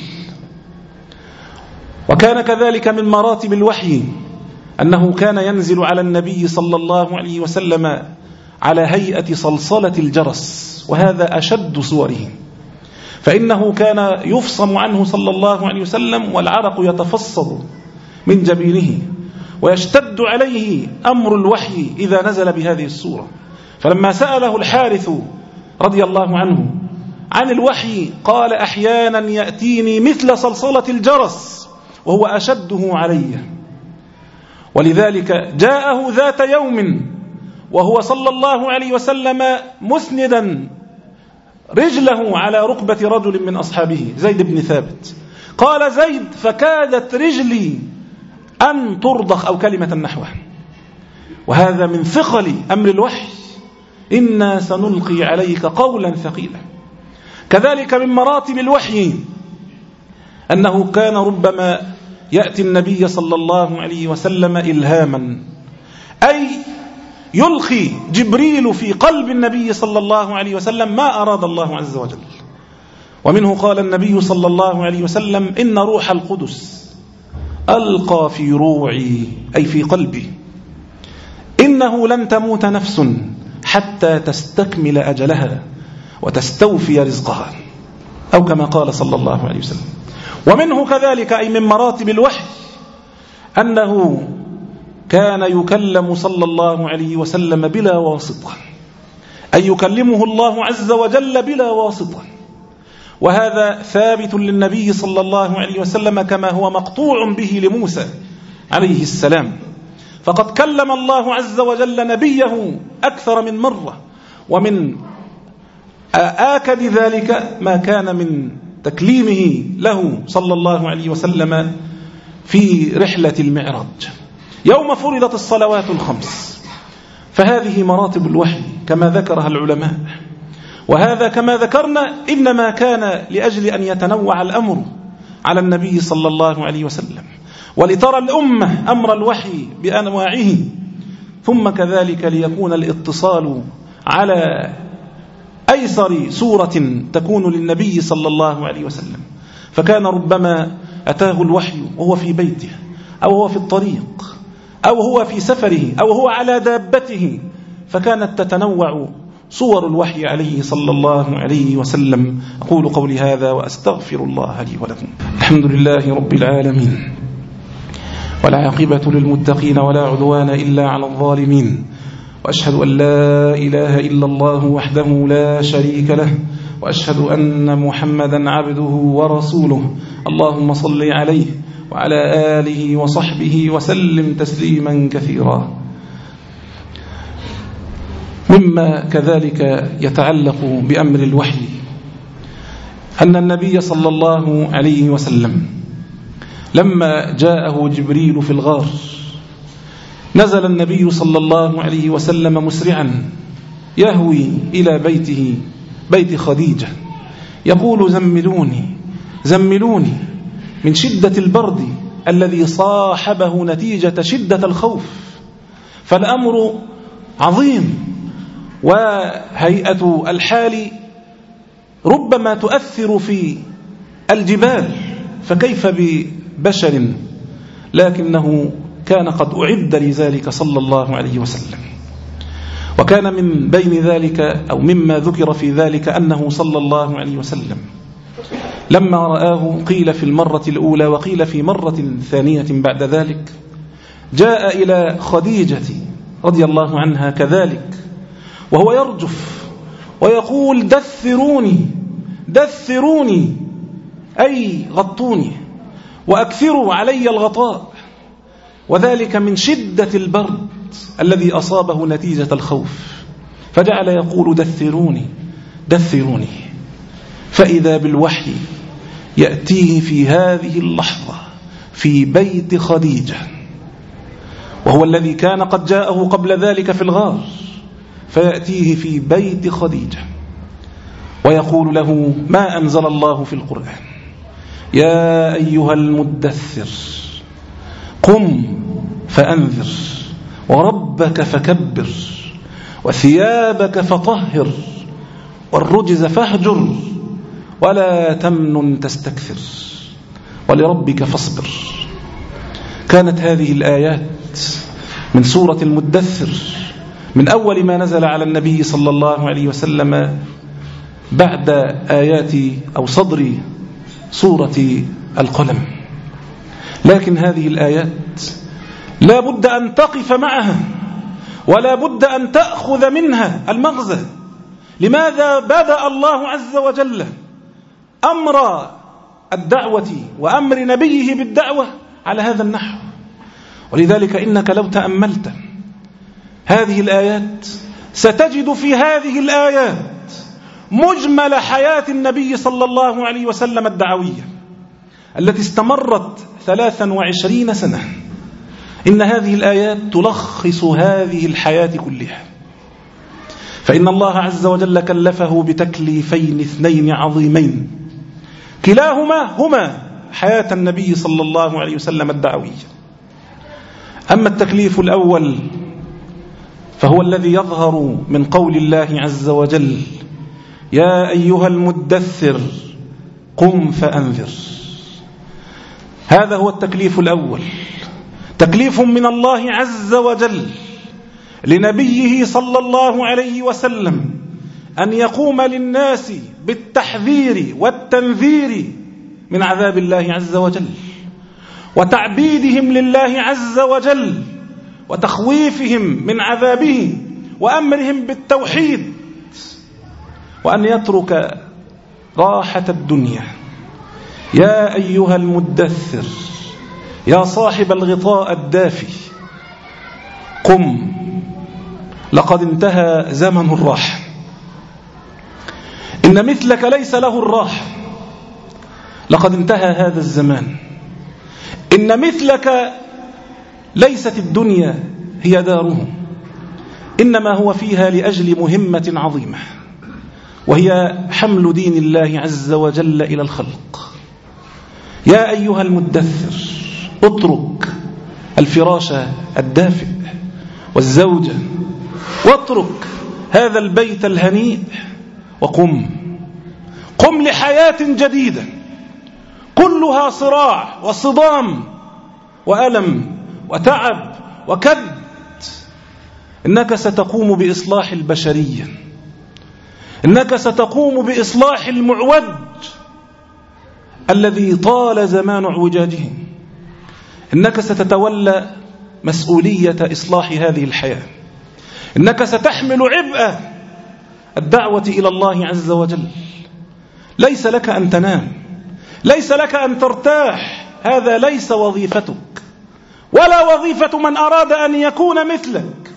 وكان كذلك من مراتب الوحي أنه كان ينزل على النبي صلى الله عليه وسلم على هيئة صلصلة الجرس، وهذا أشد صوره، فإنه كان يفصم عنه صلى الله عليه وسلم والعرق يتفصل من جبينه، ويشتد عليه أمر الوحي إذا نزل بهذه الصورة. فلما سأله الحارث رضي الله عنه عن الوحي قال: أحيانا يأتيني مثل صلصلة الجرس وهو أشده علي. ولذلك جاءه ذات يوم وهو صلى الله عليه وسلم مسندا رجله على ركبة رجل من أصحابه زيد بن ثابت. قال زيد: فكادت رجلي أن ترضخ، أو كلمة نحوه. وهذا من ثقل أمر الوحي: إنا سنلقي عليك قولا ثقيلا. كذلك من مراتب الوحي أنه كان ربما يأتي النبي صلى الله عليه وسلم إلهاما، أي يلقي جبريل في قلب النبي صلى الله عليه وسلم ما أراد الله عز وجل. ومنه قال النبي صلى الله عليه وسلم: إن روح القدس ألقى في روعي، أي في قلبي، إنه لن تموت نفس حتى تستكمل أجلها وتستوفي رزقها، أو كما قال صلى الله عليه وسلم. ومنه كذلك، أي من مراتب الوحي، أنه كان يكلم صلى الله عليه وسلم بلا واسطة، أي يكلمه الله عز وجل بلا واسطة، وهذا ثابت للنبي صلى الله عليه وسلم كما هو مقطوع به لموسى عليه السلام، فقد كلم الله عز وجل نبيه أكثر من مرة، ومن آكد ذلك ما كان من تكليمه له صلى الله عليه وسلم في رحلة المعراج يوم فرضت الصلوات الخمس. فهذه مراتب الوحي كما ذكرها العلماء، وهذا كما ذكرنا إنما كان لأجل أن يتنوع الأمر على النبي صلى الله عليه وسلم، ولترى الأمة أمر الوحي بأنواعه، ثم كذلك ليكون الاتصال على أيسر سورة تكون للنبي صلى الله عليه وسلم. فكان ربما أتاه الوحي وهو في بيته، أو هو في الطريق، أو هو في سفره، أو هو على دابته، فكانت تتنوع صور الوحي عليه صلى الله عليه وسلم. أقول قولي هذا وأستغفر الله لي ولكم. الحمد لله رب العالمين، والعاقبة للمتقين ولا عدوان إلا على الظالمين، وأشهد أن لا إله إلا الله وحده لا شريك له، وأشهد أن محمدا عبده ورسوله. اللهم صل عليه وعلى آله وصحبه وسلم تسليما كثيرا. مما كذلك يتعلق بأمر الوحي أن النبي صلى الله عليه وسلم لما جاءه جبريل في الغار، نزل النبي صلى الله عليه وسلم مسرعا يهوي إلى بيته، بيت خديجة، يقول: زملوني زملوني، من شدة البرد الذي صاحبه نتيجة شدة الخوف. فالأمر عظيم، وهيئة الحال ربما تؤثر في الجبال، فكيف ببشر؟ لكنه كان قد أعد لذلك صلى الله عليه وسلم. وكان من بين ذلك أو مما ذكر في ذلك أنه صلى الله عليه وسلم لما رآه، قيل في المرة الأولى وقيل في مرة ثانية بعد ذلك، جاء إلى خديجة رضي الله عنها كذلك وهو يرجف ويقول: دثروني دثروني، أي غطوني وأكثروا علي الغطاء، وذلك من شدة البرد الذي أصابه نتيجة الخوف. فجعل يقول: دثروني دثروني، فإذا بالوحي يأتيه في هذه اللحظة في بيت خديجة، وهو الذي كان قد جاءه قبل ذلك في الغار، فيأتيه في بيت خديجة ويقول له ما أنزل الله في القرآن: يا أيها المدثر قم فأنذر وربك فكبر وثيابك فطهر والرجز فاهجر ولا تمنن تستكثر ولربك فاصبر. كانت هذه الآيات من سورة المدثر من أول ما نزل على النبي صلى الله عليه وسلم بعد آيات أو صدر سورة القلم. لكن هذه الآيات لا بد أن تقف معها، ولا بد أن تأخذ منها المغزى. لماذا بدأ الله عز وجل أمر الدعوة وأمر نبيه بالدعوة على هذا النحو؟ ولذلك إنك لو تأملت هذه الآيات ستجد في هذه الآيات مجمل حياة النبي صلى الله عليه وسلم الدعوية التي استمرت ثلاثا وعشرين سنة. إن هذه الآيات تلخص هذه الحياة كلها. فإن الله عز وجل كلفه بتكليفين اثنين عظيمين، كلاهما هما حياة النبي صلى الله عليه وسلم الدعوية. أما التكليف الأول فهو الذي يظهر من قول الله عز وجل: يا أيها المدثر قم فأنذر. هذا هو التكليف الأول، تكليف من الله عز وجل لنبيه صلى الله عليه وسلم أن يقوم للناس بالتحذير والتنذير من عذاب الله عز وجل، وتعبيدهم لله عز وجل، وتخويفهم من عذابه، وأمرهم بالتوحيد، وأن يترك راحة الدنيا. يا أيها المدثر، يا صاحب الغطاء الدافي، قم، لقد انتهى زمن الراحة. إن مثلك ليس له الراحة، لقد انتهى هذا الزمان. إن مثلك ليست الدنيا هي داره، إنما هو فيها لأجل مهمة عظيمة، وهي حمل دين الله عز وجل إلى الخلق. يا أيها المدثر، اترك الفراش الدافئ والزوجة، واترك هذا البيت الهنيء، وقم، قم لحياة جديدة كلها صراع وصدام وألم وتعب وكد. إنك ستقوم بإصلاح البشرية، إنك ستقوم بإصلاح المعوج الذي طال زمان اعوجاجه. إنك ستتولى مسؤولية إصلاح هذه الحياة. إنك ستحمل عبء الدعوة إلى الله عز وجل. ليس لك أن تنام، ليس لك أن ترتاح، هذا ليس وظيفتك ولا وظيفة من أراد أن يكون مثلك.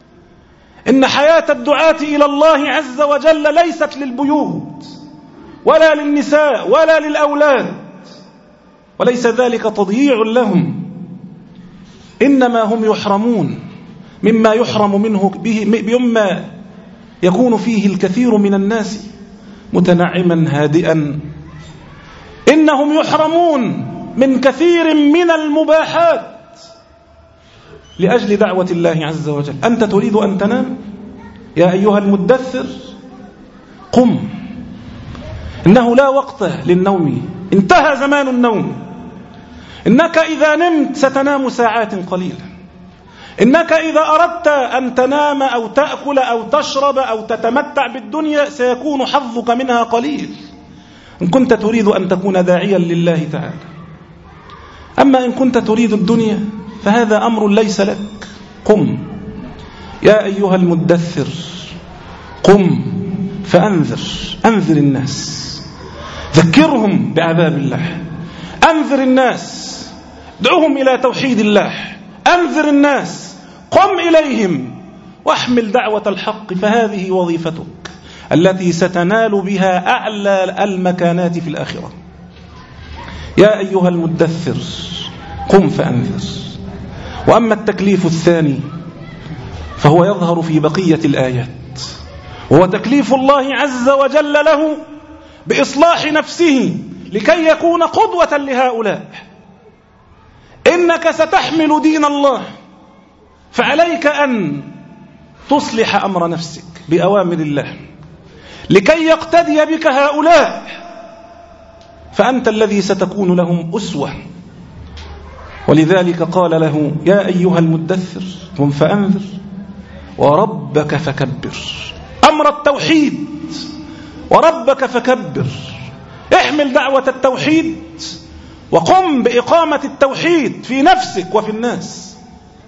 إن حياة الدعاة إلى الله عز وجل ليست للبيوت ولا للنساء ولا للأولاد، وليس ذلك تضييع لهم، إنما هم يحرمون مما يحرم منه به مما يكون فيه الكثير من الناس متنعما هادئا. إنهم يحرمون من كثير من المباحات لأجل دعوة الله عز وجل. أنت تريد أن تنام؟ يا أيها المدثر، قم، إنه لا وقت للنوم، انتهى زمان النوم. إنك إذا نمت ستنام ساعات قليلة. إنك إذا أردت أن تنام أو تأكل أو تشرب أو تتمتع بالدنيا سيكون حظك منها قليل إن كنت تريد أن تكون داعيا لله تعالى. أما إن كنت تريد الدنيا فهذا أمر ليس لك. قم يا أيها المدثر، قم فأنذر، أنذر الناس، ذكرهم بعذاب الله، أنذر الناس، دعوهم إلى توحيد الله، أنذر الناس، قم إليهم واحمل دعوة الحق، فهذه وظيفتك التي ستنال بها أعلى المكانات في الآخرة. يا أيها المدثر، قم فأنذر. وأما التكليف الثاني فهو يظهر في بقية الآيات، وهو تكليف الله عز وجل له بإصلاح نفسه لكي يكون قدوة لهؤلاء. إنك ستحمل دين الله، فعليك أن تصلح أمر نفسك بأوامر الله لكي يقتدي بك هؤلاء، فأنت الذي ستكون لهم أسوة. ولذلك قال له يا أيها المدثر قم فأنذر وربك فكبر. أمر التوحيد، وربك فكبر، احمل دعوة التوحيد وقم بإقامة التوحيد في نفسك وفي الناس،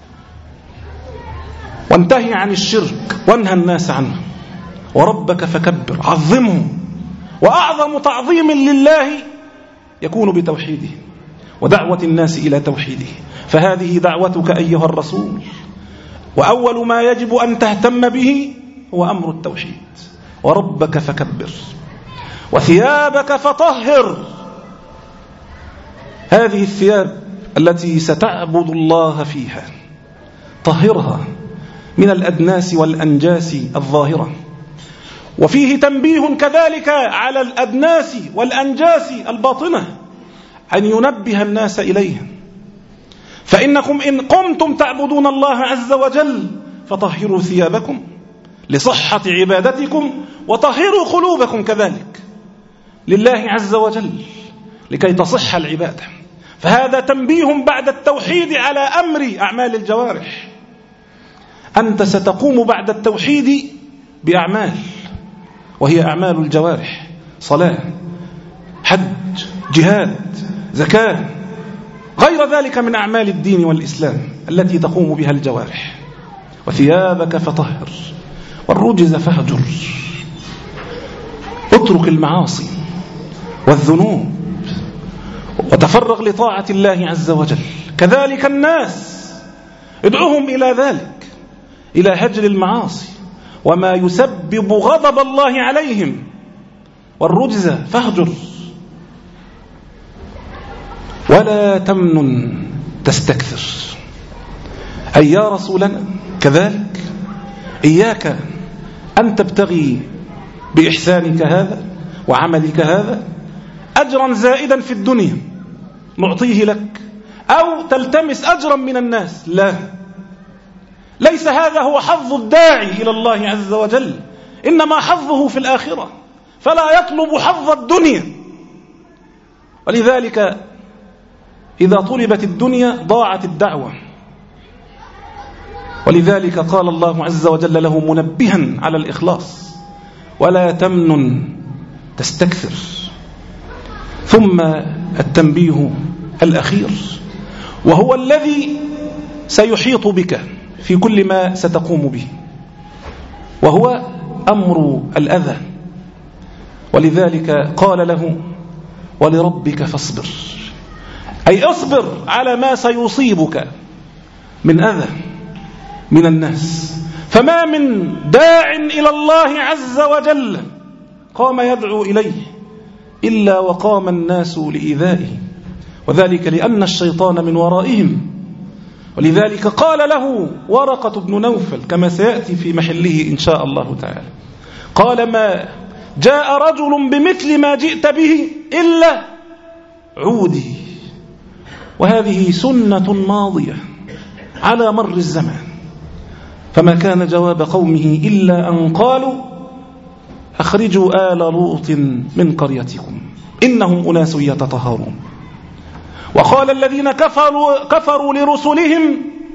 وانتهي عن الشرك وانهى الناس عنه. وربك فكبر، عظمه، وأعظم تعظيم لله يكون بتوحيده ودعوة الناس إلى توحيده. فهذه دعوتك أيها الرسول، وأول ما يجب أن تهتم به هو أمر التوحيد. وربك فكبر وثيابك فطهر. هذه الثياب التي ستعبد الله فيها طهرها من الأدناس والأنجاس الظاهرة. وفيه تنبيه كذلك على الأدناس والأنجاس الباطنة أن ينبه الناس إليها. فإنكم إن قمتم تعبدون الله عز وجل فطهروا ثيابكم لصحة عبادتكم، وطهروا قلوبكم كذلك لله عز وجل لكي تصح العبادة. فهذا تنبيه بعد التوحيد على أمر أعمال الجوارح. أنت ستقوم بعد التوحيد بأعمال، وهي أعمال الجوارح: صلاة، حج، جهاد، زكاة، غير ذلك من أعمال الدين والإسلام التي تقوم بها الجوارح. وثيابك فطهر والرجز فاهجر. اترك المعاصي والذنوب وتفرغ لطاعة الله عز وجل. كذلك الناس ادعوهم إلى ذلك، إلى هجر المعاصي وما يسبب غضب الله عليهم. والرجز فاهجر. ولا تمنن تستكثر، أي يا رسولنا كذلك إياك أن تبتغي بإحسانك هذا وعملك هذا أجرا زائدا في الدنيا نعطيه لك، أو تلتمس أجرا من الناس. لا، ليس هذا هو حظ الداعي إلى الله عز وجل، إنما حظه في الآخرة، فلا يطلب حظ الدنيا. ولذلك إذا طلبت الدنيا ضاعت الدعوة. ولذلك قال الله عز وجل له منبها على الإخلاص: ولا تمنن تستكثر. ثم التنبيه الأخير، وهو الذي سيحيط بك في كل ما ستقوم به، وهو أمر الأذى. ولذلك قال له: ولربك فاصبر، أي اصبر على ما سيصيبك من أذى من الناس. فما من داع إلى الله عز وجل قام يدعو إليه إلا وقام الناس لإيذائه، وذلك لأن الشيطان من ورائهم. ولذلك قال له ورقة بن نوفل كما سيأتي في محله إن شاء الله تعالى، قال: ما جاء رجل بمثل ما جئت به إلا عودي. وهذه سنة ماضية على مر الزمان. فما كان جواب قومه إلا أن قالوا: أخرجوا آل لوط من قريتكم إنهم أناس يتطهرون. وقال الذين كفروا, كفروا لرسلهم: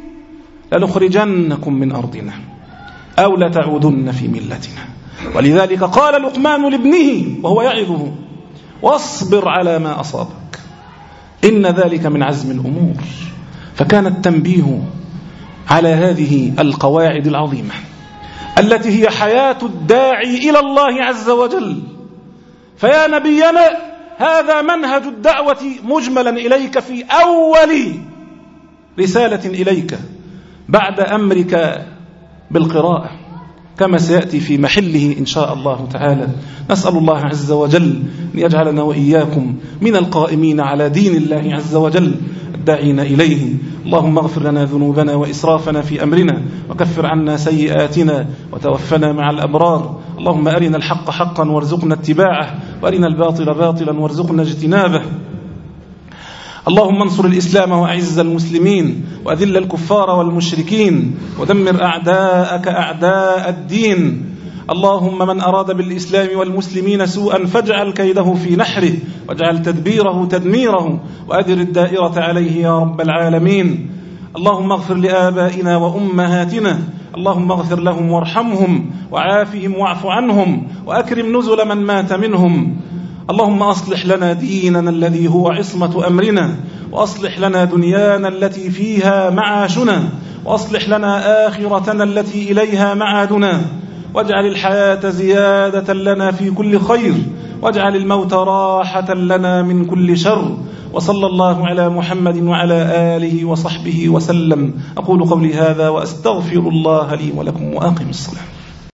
لنخرجنكم من أرضنا أو لتعودن في ملتنا. ولذلك قال لقمان لابنه وهو يعظه: واصبر على ما أصابك إن ذلك من عزم الأمور. فكان التنبيه على هذه القواعد العظيمة التي هي حياة الداعي إلى الله عز وجل. فيا نبينا هذا منهج الدعوة مجملا إليك في أول رسالة إليك بعد أمرك بالقراءة، كما سيأتي في محله إن شاء الله تعالى. نسأل الله عز وجل أن يجعلنا وإياكم من القائمين على دين الله عز وجل الداعين إليه. اللهم اغفر لنا ذنوبنا وإسرافنا في أمرنا، وكفر عنا سيئاتنا، وتوفنا مع الأبرار. اللهم أرنا الحق حقا وارزقنا اتباعه، وأرنا الباطل باطلا وارزقنا اجتنابه. اللهم انصر الإسلام وأعز المسلمين، وأذل الكفار والمشركين، ودمر أعداءك أعداء الدين. اللهم من أراد بالإسلام والمسلمين سوءا فاجعل كيده في نحره، واجعل تدبيره تدميره، وأدر الدائرة عليه يا رب العالمين. اللهم اغفر لآبائنا وأمهاتنا، اللهم اغفر لهم وارحمهم وعافهم واعف عنهم، وأكرم نزل من مات منهم. اللهم أصلح لنا ديننا الذي هو عصمة أمرنا، وأصلح لنا دنيانا التي فيها معاشنا، وأصلح لنا آخرتنا التي إليها معادنا، واجعل الحياة زيادة لنا في كل خير، واجعل الموت راحة لنا من كل شر. وصلى الله على محمد وعلى آله وصحبه وسلم. أقول قولي هذا وأستغفر الله لي ولكم، وأقم الصلاة.